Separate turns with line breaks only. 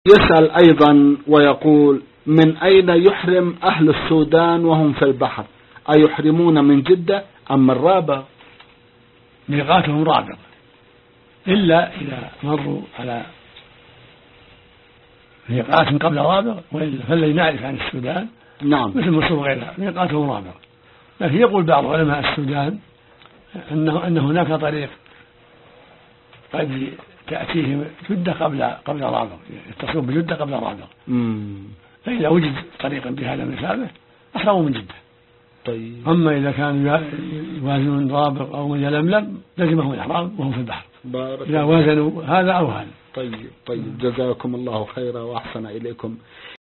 يسأل أيضا ويقول: من أين يحرم أهل السودان وهم في البحر؟ أيحرمون من جدة أم من رابغ؟
ميقاتهم رابغ، إلا إذا مروا على ميقات قبل رابغ، وإلا فالذي نعرف عن السودان
نعم
مثل مصر وغيرها ميقاتهم رابغ. لكن يقول بعض علماء السودان أن هناك طريق قد تأتيهم جدة قبل رابغ، يتصلون بجدة قبل رابغ. فإذا وجد طريق بهذا المسافة أحرموا من جدة.
طيب.
أما إذا كانوا يوازنون رابغ أو يلملم لزمهم الإحرام وهم في البحر إذا وازنوا هذا أو هذا.
طيب جزاكم الله خيرا وأحسن إليكم.